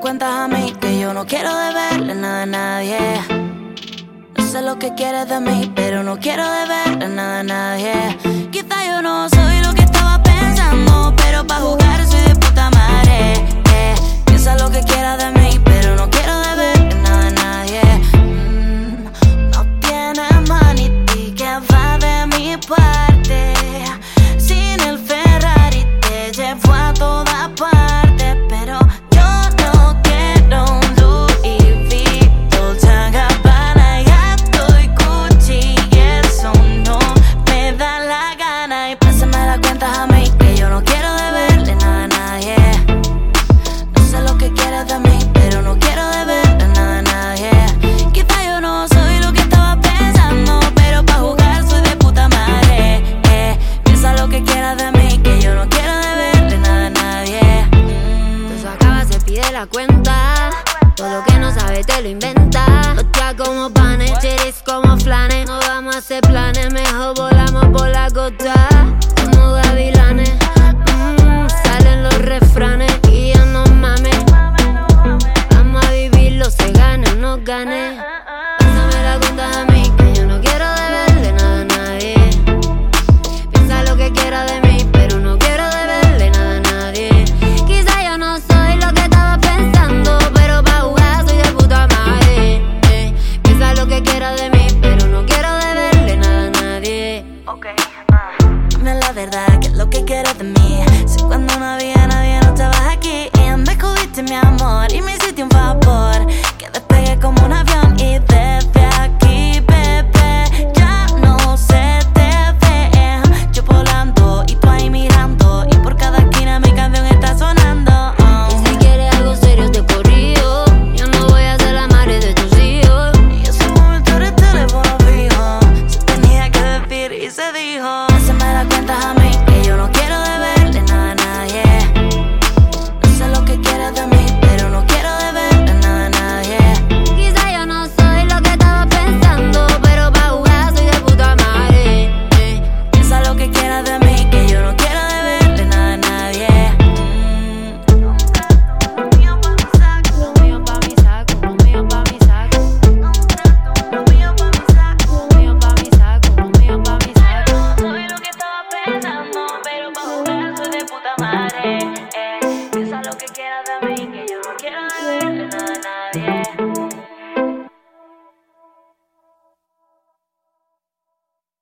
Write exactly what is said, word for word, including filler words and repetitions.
cuentas a mí que yo no quiero deberle nada a nadie. No sé lo que quieres de mí, pero no quiero deberle nada a nadie. Quizá yo no soy lo que estaba pensando, pero pa' jugar soy de puta madre. eh. Piensa lo que quieras de mí, pero no quiero deberle nada a nadie. mm, No tienes manití que va de mi parte. Sin el Ferrari te llevo a toda parte, pero yo no quiero un Louis Vuitton, Gabbana, Gato y Gucci, y eso no me da la gana. Y pásame las cuentas a mí, que yo no quiero deberle nada a nadie. No sé lo que quieres de mí, pero no quiero deberle nada a nadie. Quizá yo no soy lo que estaba pensando, pero pa' jugar soy de puta madre. eh. Piensa lo que quieras de mí, que yo no quiero deberle nada a nadie. mm. Tú acabas, se pide la cuenta. Todo lo que no sabes te lo inventa. Hostia como panes, cheris como flanes. No vamos a hacer planes, mejor volamos por la costa como gavilanes. mm, Salen los refranes y ya no mames. Vamos a vivirlo, se gane o no gane. Pásame la cuenta a mí, que yo no quiero deberle nada a nadie. Piensa lo que quiera de mí, pero no quiero deberle nada a nadie. Quizá yo no soy lo que estaba pensando, pero pa' jugar soy de puta madre. eh. Piensa lo que quiera de mí, pero no quiero deberle nada a nadie. Okay, uh. Dime la verdad, ¿qué es lo que quieres de mí? Si cuando no había nadie no estabas aquí, y me descubriste mi amor y me hiciste un favor, que despegué como un avión y desde